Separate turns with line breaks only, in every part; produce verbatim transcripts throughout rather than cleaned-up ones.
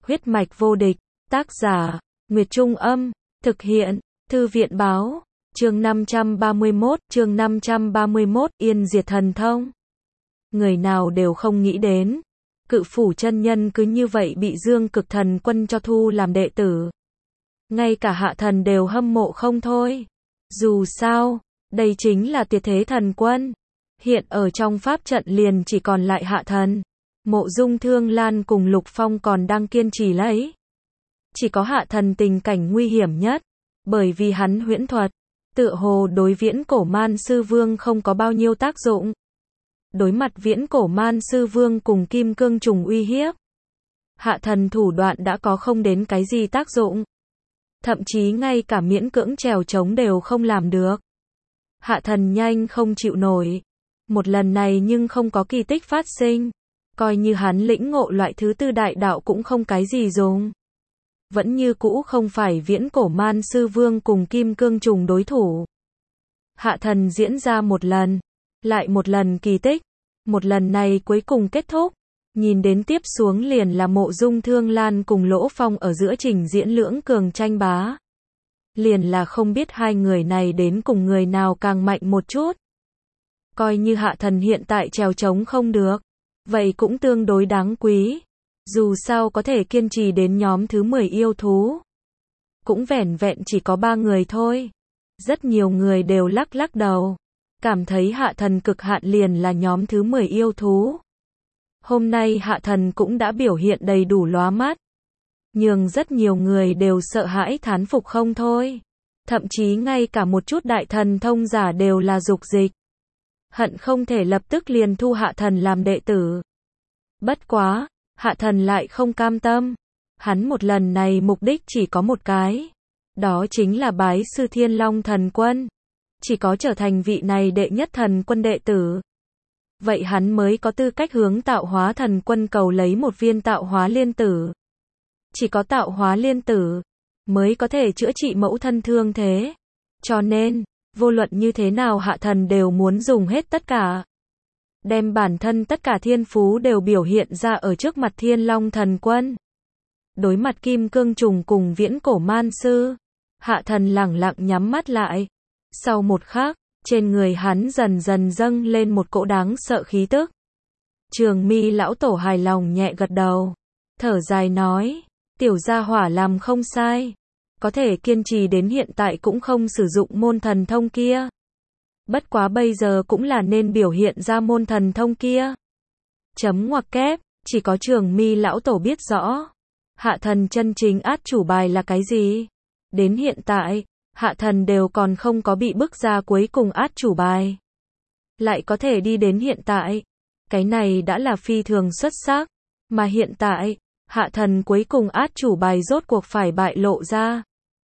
Huyết mạch vô địch, tác giả, Nguyệt Trung Âm, thực hiện, Thư viện Báo, chương năm trăm ba mươi mốt, chương năm trăm ba mươi mốt, Yên Diệt Thần Thông. Người nào đều không nghĩ đến, Cự Phủ chân nhân cứ như vậy bị Dương Cực Thần Quân cho thu làm đệ tử. Ngay cả Hạ Thần đều hâm mộ không thôi. Dù sao, đây chính là tuyệt thế thần quân. Hiện ở trong pháp trận liền chỉ còn lại Hạ Thần, Mộ Dung Thương Lan cùng Lục Phong còn đang kiên trì lấy. Chỉ có Hạ Thần tình cảnh nguy hiểm nhất, bởi vì hắn huyễn thuật, tựa hồ đối Viễn Cổ Man Sư Vương không có bao nhiêu tác dụng. Đối mặt Viễn Cổ Man Sư Vương cùng Kim Cương Trùng uy hiếp, Hạ Thần thủ đoạn đã có không đến cái gì tác dụng. Thậm chí ngay cả miễn cưỡng trèo trống đều không làm được. Hạ Thần nhanh không chịu nổi. Một lần này nhưng không có kỳ tích phát sinh. Coi như hắn lĩnh ngộ loại thứ tư đại đạo cũng không cái gì dùng. Vẫn như cũ không phải Viễn Cổ Man Sư Vương cùng Kim Cương Trùng đối thủ. Hạ Thần diễn ra một lần, lại một lần kỳ tích. Một lần này cuối cùng kết thúc. Nhìn đến tiếp xuống liền là Mộ Dung Thương Lan cùng Lỗ Phong ở giữa trình diễn lưỡng cường tranh bá. Liền là không biết hai người này đến cùng người nào càng mạnh một chút. Coi như Hạ Thần hiện tại trèo trống không được, vậy cũng tương đối đáng quý. Dù sao có thể kiên trì đến nhóm thứ mười yêu thú. Cũng vẻn vẹn chỉ có ba người thôi. Rất nhiều người đều lắc lắc đầu. Cảm thấy Hạ Thần cực hạn liền là nhóm thứ mười yêu thú. Hôm nay Hạ Thần cũng đã biểu hiện đầy đủ lóa mắt. Nhưng rất nhiều người đều sợ hãi thán phục không thôi. Thậm chí ngay cả một chút đại thần thông giả đều là dục dịch. Hận không thể lập tức liền thu Hạ Thần làm đệ tử. Bất quá, Hạ Thần lại không cam tâm. Hắn một lần này mục đích chỉ có một cái. Đó chính là bái sư Thiên Long Thần Quân. Chỉ có trở thành vị này đệ nhất thần quân đệ tử. Vậy hắn mới có tư cách hướng Tạo Hóa Thần Quân cầu lấy một viên Tạo Hóa Liên Tử. Chỉ có Tạo Hóa Liên Tử mới có thể chữa trị mẫu thân thương thế. Cho nên, vô luận như thế nào Hạ Thần đều muốn dùng hết tất cả. Đem bản thân tất cả thiên phú đều biểu hiện ra ở trước mặt Thiên Long Thần Quân. Đối mặt Kim Cương Trùng cùng Viễn Cổ Man Sư, Hạ Thần lẳng lặng nhắm mắt lại. Sau một khắc, trên người hắn dần dần dâng lên một cỗ đáng sợ khí tức. Trường Mi lão tổ hài lòng nhẹ gật đầu, thở dài nói, tiểu gia hỏa làm không sai. Có thể kiên trì đến hiện tại cũng không sử dụng môn thần thông kia. Bất quá bây giờ cũng là nên biểu hiện ra môn thần thông kia. Chấm ngoặc kép, chỉ có Trường Mi lão tổ biết rõ. Hạ Thần chân chính át chủ bài là cái gì? Đến hiện tại, Hạ Thần đều còn không có bị bức ra cuối cùng át chủ bài. Lại có thể đi đến hiện tại. Cái này đã là phi thường xuất sắc. Mà hiện tại, Hạ Thần cuối cùng át chủ bài rốt cuộc phải bại lộ ra.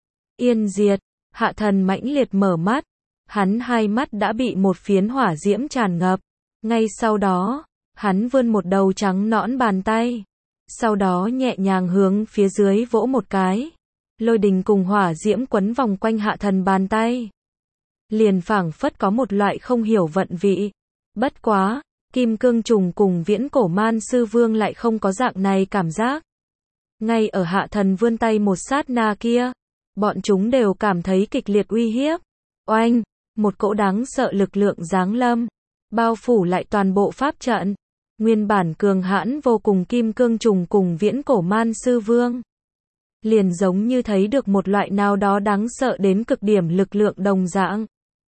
Yên diệt, Hạ Thần mãnh liệt mở mắt. Hắn hai mắt đã bị một phiến hỏa diễm tràn ngập. Ngay sau đó, hắn vươn một đầu trắng nõn bàn tay. Sau đó nhẹ nhàng hướng phía dưới vỗ một cái. Lôi đình cùng hỏa diễm quấn vòng quanh Hạ Thần bàn tay. Liền phảng phất có một loại không hiểu vận vị. Bất quá, Kim Cương Trùng cùng Viễn Cổ Man Sư Vương lại không có dạng này cảm giác. Ngay ở Hạ Thần vươn tay một sát na kia, bọn chúng đều cảm thấy kịch liệt uy hiếp. Oanh, một cỗ đáng sợ lực lượng giáng lâm, bao phủ lại toàn bộ pháp trận. Nguyên bản cường hãn vô cùng Kim Cương Trùng cùng Viễn Cổ Man Sư Vương. Liền giống như thấy được một loại nào đó đáng sợ đến cực điểm lực lượng đồng dạng.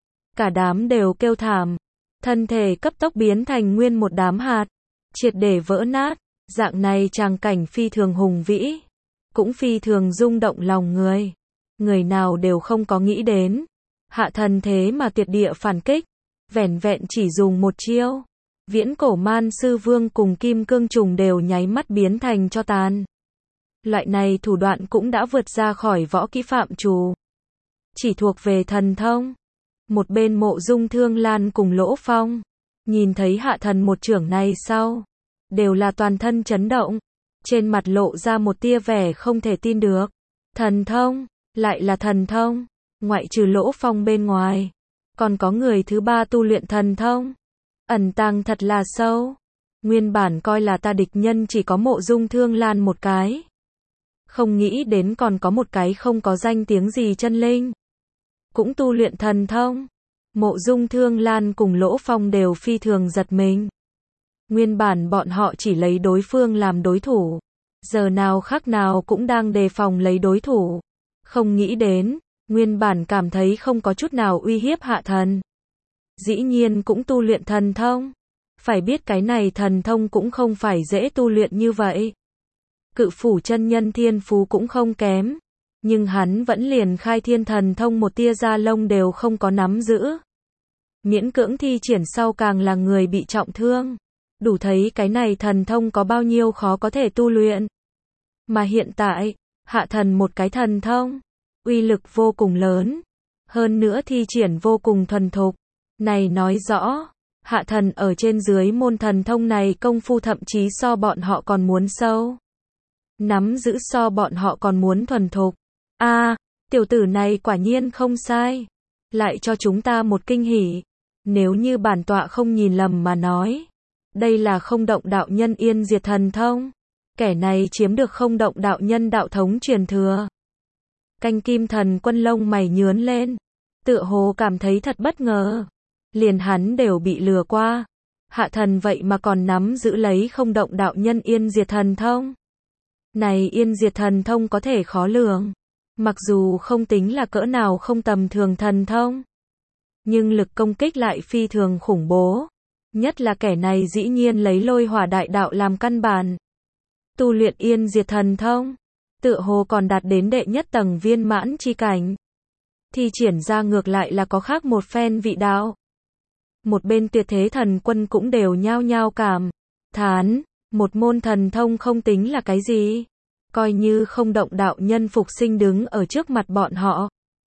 Cả đám đều kêu thảm. Thân thể cấp tốc biến thành nguyên một đám hạt. Triệt để vỡ nát. Dạng này tràng cảnh phi thường hùng vĩ. Cũng phi thường rung động lòng người. Người nào đều không có nghĩ đến. Hạ Thần thế mà tuyệt địa phản kích. Vẻn vẹn chỉ dùng một chiêu. Viễn Cổ Man Sư Vương cùng Kim Cương Trùng đều nháy mắt biến thành cho tàn. Loại này thủ đoạn cũng đã vượt ra khỏi võ kỹ phạm trù. Chỉ thuộc về thần thông. Một bên Mộ Dung Thương Lan cùng Lỗ Phong. Nhìn thấy Hạ Thần một chưởng này sau. Đều là toàn thân chấn động. Trên mặt lộ ra một tia vẻ không thể tin được. Thần thông, lại là thần thông. Ngoại trừ Lỗ Phong bên ngoài. Còn có người thứ ba tu luyện thần thông. Ẩn tàng thật là sâu. Nguyên bản coi là ta địch nhân chỉ có Mộ Dung Thương Lan một cái. Không nghĩ đến còn có một cái không có danh tiếng gì chân linh. Cũng tu luyện thần thông. Mộ Dung Thương Lan cùng Lỗ Phong đều phi thường giật mình. Nguyên bản bọn họ chỉ lấy đối phương làm đối thủ. Giờ nào khắc nào cũng đang đề phòng lấy đối thủ. Không nghĩ đến, nguyên bản cảm thấy không có chút nào uy hiếp Hạ Thần. Dĩ nhiên cũng tu luyện thần thông. Phải biết cái này thần thông cũng không phải dễ tu luyện như vậy. Cự phủ chân nhân thiên phú cũng không kém. Nhưng hắn vẫn liền khai thiên thần thông một tia da lông đều không có nắm giữ. Miễn cưỡng thi triển sau càng là người bị trọng thương. Đủ thấy cái này thần thông có bao nhiêu khó có thể tu luyện. Mà hiện tại, Hạ Thần một cái thần thông, uy lực vô cùng lớn. Hơn nữa thi triển vô cùng thuần thục. Này nói rõ, Hạ Thần ở trên dưới môn thần thông này công phu thậm chí so bọn họ còn muốn sâu. Nắm giữ so bọn họ còn muốn thuần thục. A, à, tiểu tử này quả nhiên không sai. Lại cho chúng ta một kinh hỉ. Nếu như bản tọa không nhìn lầm mà nói. Đây là Không Động đạo nhân yên diệt thần thông. Kẻ này chiếm được Không Động đạo nhân đạo thống truyền thừa. Canh Kim Thần Quân lông mày nhướn lên. Tựa hồ cảm thấy thật bất ngờ. Liền hắn đều bị lừa qua. Hạ Thần vậy mà còn nắm giữ lấy Không Động đạo nhân yên diệt thần thông. Này yên diệt thần thông có thể khó lường. Mặc dù không tính là cỡ nào không tầm thường thần thông. Nhưng lực công kích lại phi thường khủng bố. Nhất là kẻ này dĩ nhiên lấy lôi hỏa đại đạo làm căn bản. Tu luyện yên diệt thần thông. Tựa hồ còn đạt đến đệ nhất tầng viên mãn chi cảnh. Thi triển ra ngược lại là có khác một phen vị đạo. Một bên Tuyệt Thế Thần Quân cũng đều nhao nhao cảm thán. Một môn thần thông không tính là cái gì. Coi như Không Động đạo nhân phục sinh đứng ở trước mặt bọn họ.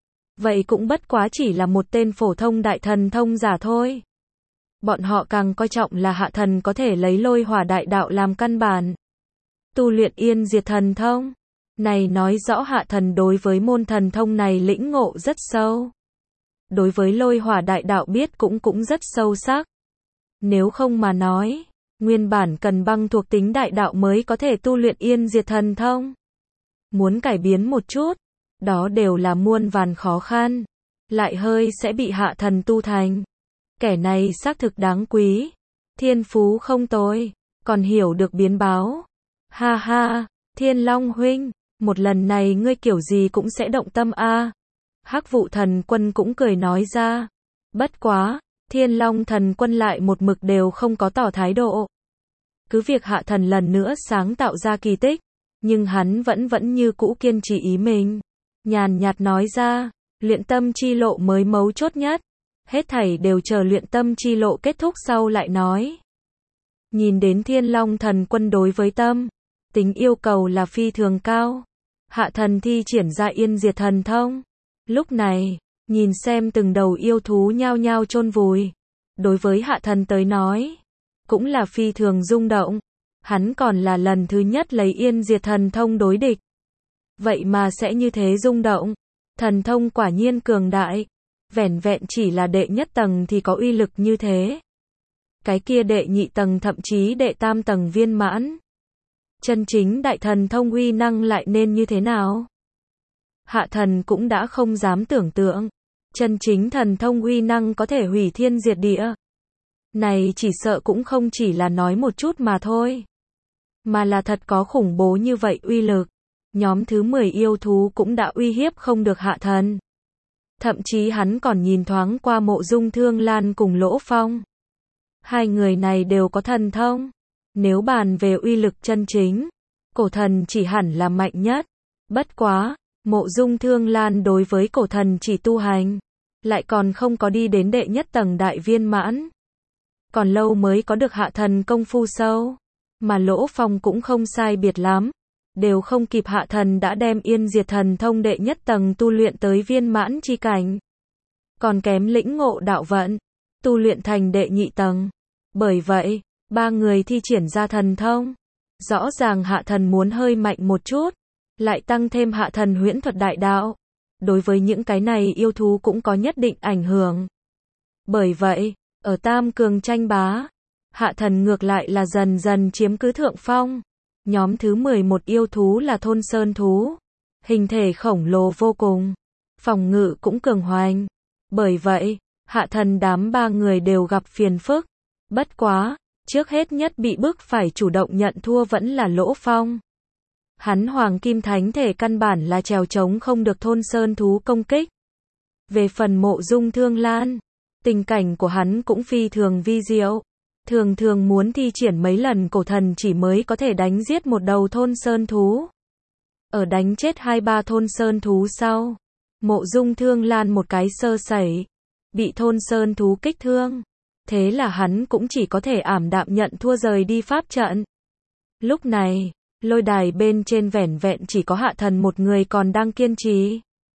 Vậy cũng bất quá chỉ là một tên phổ thông đại thần thông giả thôi. Bọn họ càng coi trọng là Hạ Thần có thể lấy lôi hỏa đại đạo làm căn bản. Tu luyện yên diệt thần thông. Này nói rõ Hạ Thần đối với môn thần thông này lĩnh ngộ rất sâu. Đối với lôi hỏa đại đạo biết cũng cũng rất sâu sắc. Nếu không mà nói, nguyên bản cần băng thuộc tính đại đạo mới có thể tu luyện yên diệt thần thông. Muốn cải biến một chút, đó đều là muôn vàn khó khăn. Lại hơi sẽ bị Hạ Thần tu thành. Kẻ này xác thực đáng quý. Thiên phú không tồi. Còn hiểu được biến báo. Ha ha, Thiên Long huynh. Một lần này ngươi kiểu gì cũng sẽ động tâm a. Hắc Vụ Thần Quân cũng cười nói ra. Bất quá, Thiên Long Thần Quân lại một mực đều không có tỏ thái độ. Cứ việc Hạ Thần lần nữa sáng tạo ra kỳ tích. Nhưng hắn vẫn vẫn như cũ kiên trì ý mình. Nhàn nhạt nói ra, luyện tâm chi lộ mới mấu chốt nhất. Hết thảy đều chờ luyện tâm chi lộ kết thúc sau lại nói. Nhìn đến Thiên Long Thần Quân đối với tâm, tính yêu cầu là phi thường cao. Hạ Thần thi triển ra yên diệt thần thông. Lúc này, nhìn xem từng đầu yêu thú nhao nhao chôn vùi. Đối với Hạ Thần tới nói, cũng là phi thường rung động. Hắn còn là lần thứ nhất lấy yên diệt thần thông đối địch. Vậy mà sẽ như thế rung động. Thần thông quả nhiên cường đại. Vẻn vẹn chỉ là đệ nhất tầng thì có uy lực như thế. Cái kia đệ nhị tầng thậm chí đệ tam tầng viên mãn. Chân chính đại thần thông uy năng lại nên như thế nào? Hạ Thần cũng đã không dám tưởng tượng. Chân chính thần thông uy năng có thể hủy thiên diệt địa. Này chỉ sợ cũng không chỉ là nói một chút mà thôi. Mà là thật có khủng bố như vậy uy lực. Nhóm thứ mười yêu thú cũng đã uy hiếp không được Hạ Thần. Thậm chí hắn còn nhìn thoáng qua Mộ Dung Thương Lan cùng Lỗ Phong. Hai người này đều có thần thông. Nếu bàn về uy lực chân chính, cổ thần chỉ hẳn là mạnh nhất. Bất quá, Mộ Dung Thương Lan đối với cổ thần chỉ tu hành, lại còn không có đi đến đệ nhất tầng đại viên mãn. Còn lâu mới có được Hạ Thần công phu sâu. Mà Lỗ Phong cũng không sai biệt lắm. Đều không kịp Hạ Thần đã đem yên diệt thần thông đệ nhất tầng tu luyện tới viên mãn chi cảnh. Còn kém lĩnh ngộ đạo vận, tu luyện thành đệ nhị tầng. Bởi vậy, ba người thi triển ra thần thông. Rõ ràng Hạ Thần muốn hơi mạnh một chút, lại tăng thêm Hạ Thần huyễn thuật đại đạo. Đối với những cái này yêu thú cũng có nhất định ảnh hưởng. Bởi vậy, ở tam cường tranh bá, Hạ Thần ngược lại là dần dần chiếm cứ thượng phong. Nhóm thứ mười một yêu thú là thôn sơn thú. Hình thể khổng lồ vô cùng. Phòng ngự cũng cường hoành. Bởi vậy, hạ thần đám ba người đều gặp phiền phức. Bất quá, trước hết nhất bị bức phải chủ động nhận thua vẫn là Lỗ Phong. Hắn hoàng kim thánh thể căn bản là trèo trống không được thôn sơn thú công kích. Về phần Mộ Dung Thương Lan, tình cảnh của hắn cũng phi thường vi diệu. Thường thường muốn thi triển mấy lần cổ thần chỉ mới có thể đánh giết một đầu thôn sơn thú. Ở đánh chết hai ba thôn sơn thú sau, Mộ Dung Thương Lan một cái sơ sẩy, bị thôn sơn thú kích thương. Thế là hắn cũng chỉ có thể ảm đạm nhận thua rời đi pháp trận. Lúc này, lôi đài bên trên vẻn vẹn chỉ có hạ thần một người còn đang kiên trì.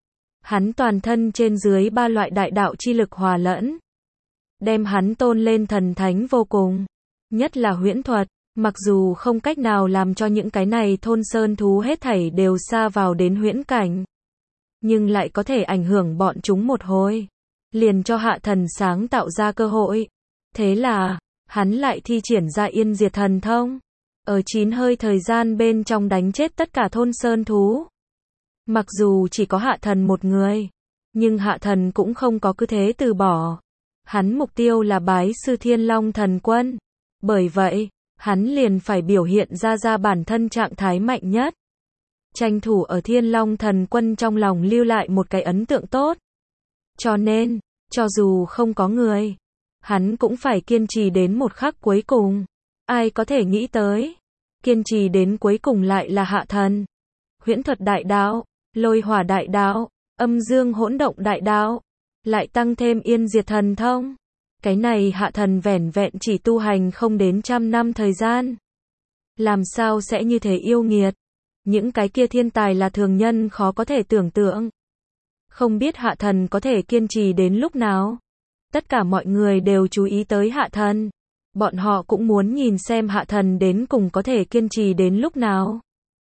Hắn toàn thân trên dưới ba loại đại đạo chi lực hòa lẫn, đem hắn tôn lên thần thánh vô cùng. Nhất là huyễn thuật, mặc dù không cách nào làm cho những cái này thôn sơn thú hết thảy đều xa vào đến huyễn cảnh, nhưng lại có thể ảnh hưởng bọn chúng một hồi, liền cho hạ thần sáng tạo ra cơ hội. Thế là, hắn lại thi triển ra yên diệt thần thông, ở chín hơi thời gian bên trong đánh chết tất cả thôn sơn thú. Mặc dù chỉ có hạ thần một người, nhưng hạ thần cũng không có cứ thế từ bỏ. Hắn mục tiêu là bái sư Thiên Long Thần Quân. Bởi vậy, hắn liền phải biểu hiện ra ra bản thân trạng thái mạnh nhất. Tranh thủ ở Thiên Long Thần Quân trong lòng lưu lại một cái ấn tượng tốt. Cho nên, cho dù không có người, hắn cũng phải kiên trì đến một khắc cuối cùng. Ai có thể nghĩ tới, kiên trì đến cuối cùng lại là hạ thần. Huyễn thuật đại đạo, lôi hỏa đại đạo, âm dương hỗn động đại đạo, lại tăng thêm yên diệt thần thông. Cái này hạ thần vẻn vẹn chỉ tu hành không đến trăm năm thời gian. Làm sao sẽ như thế yêu nghiệt? Những cái kia thiên tài là thường nhân khó có thể tưởng tượng. Không biết hạ thần có thể kiên trì đến lúc nào? Tất cả mọi người đều chú ý tới hạ thần. Bọn họ cũng muốn nhìn xem hạ thần đến cùng có thể kiên trì đến lúc nào.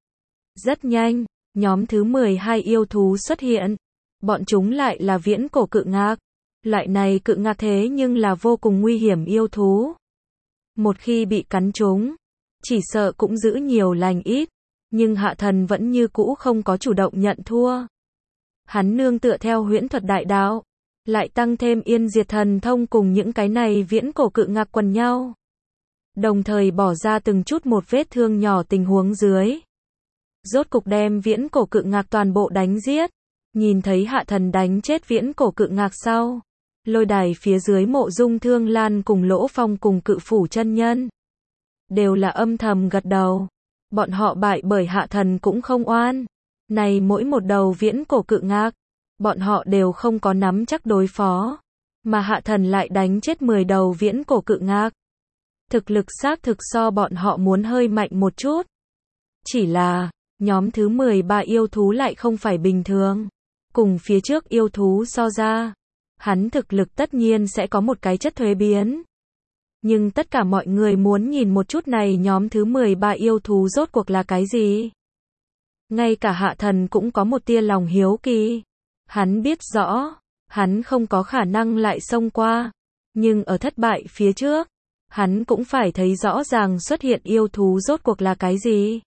Rất nhanh, nhóm thứ mười hai yêu thú xuất hiện. Bọn chúng lại là viễn cổ cự ngạc. Loại này cự ngạc thế nhưng là vô cùng nguy hiểm yêu thú. Một khi bị cắn trúng, chỉ sợ cũng giữ nhiều lành ít. Nhưng hạ thần vẫn như cũ không có chủ động nhận thua. Hắn nương tựa theo huyễn thuật đại đạo, lại tăng thêm yên diệt thần thông cùng những cái này viễn cổ cự ngạc quần nhau. Đồng thời bỏ ra từng chút một vết thương nhỏ tình huống dưới. Rốt cục đem viễn cổ cự ngạc toàn bộ đánh giết. Nhìn thấy hạ thần đánh chết viễn cổ cự ngạc sau, lôi đài phía dưới Mộ Dung Thương Lan cùng Lỗ Phong cùng Cự Phủ chân nhân đều là âm thầm gật đầu. Bọn họ bại bởi hạ thần cũng không oan. Này mỗi một đầu viễn cổ cự ngạc, bọn họ đều không có nắm chắc đối phó, mà hạ thần lại đánh chết mười đầu viễn cổ cự ngạc. Thực lực xác thực so bọn họ muốn hơi mạnh một chút. Chỉ là, nhóm thứ mười ba yêu thú lại không phải bình thường. Cùng phía trước yêu thú so ra, hắn thực lực tất nhiên sẽ có một cái chất thuế biến. Nhưng tất cả mọi người muốn nhìn một chút này nhóm thứ mười ba yêu thú rốt cuộc là cái gì. Ngay cả hạ thần cũng có một tia lòng hiếu kỳ. Hắn biết rõ, hắn không có khả năng lại xông qua. Nhưng ở thất bại phía trước, hắn cũng phải thấy rõ ràng xuất hiện yêu thú rốt cuộc là cái gì.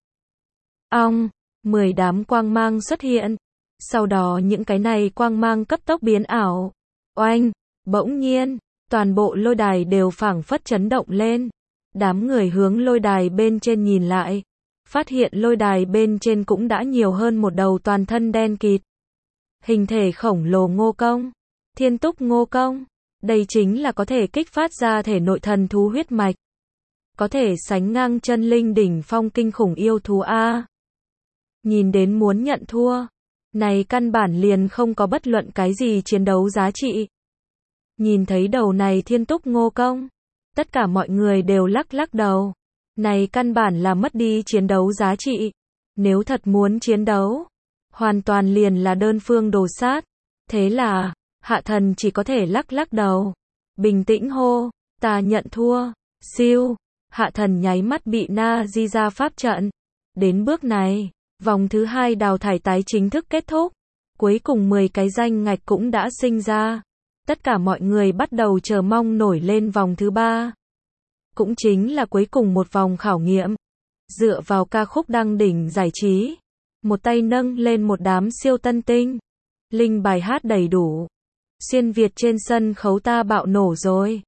Ong, mười đám quang mang xuất hiện. Sau đó những cái này quang mang cấp tốc biến ảo. Oanh, bỗng nhiên, toàn bộ lôi đài đều phảng phất chấn động lên. Đám người hướng lôi đài bên trên nhìn lại, phát hiện lôi đài bên trên cũng đã nhiều hơn một đầu toàn thân đen kịt. Hình thể khổng lồ ngô công, thiên túc ngô công. Đây chính là có thể kích phát ra thể nội thần thú huyết mạch. Có thể sánh ngang chân linh đỉnh phong kinh khủng yêu thú A. Nhìn đến muốn nhận thua. Này căn bản liền không có bất luận cái gì chiến đấu giá trị. Nhìn thấy đầu này thiên túc ngô công, tất cả mọi người đều lắc lắc đầu. Này căn bản là mất đi chiến đấu giá trị. Nếu thật muốn chiến đấu, hoàn toàn liền là đơn phương đồ sát. Thế là, hạ thần chỉ có thể lắc lắc đầu. Bình tĩnh hô, ta nhận thua. Siêu, hạ thần nháy mắt bị na di ra pháp trận. Đến bước này, vòng thứ hai đào thải tái chính thức kết thúc. Cuối cùng mười cái danh ngạch cũng đã sinh ra. Tất cả mọi người bắt đầu chờ mong nổi lên vòng thứ ba. Cũng chính là cuối cùng một vòng khảo nghiệm. Dựa vào ca khúc đăng đỉnh giải trí, một tay nâng lên một đám siêu tân tinh. Linh bài hát đầy đủ. Xuyên Việt trên sân khấu ta bạo nổ rồi.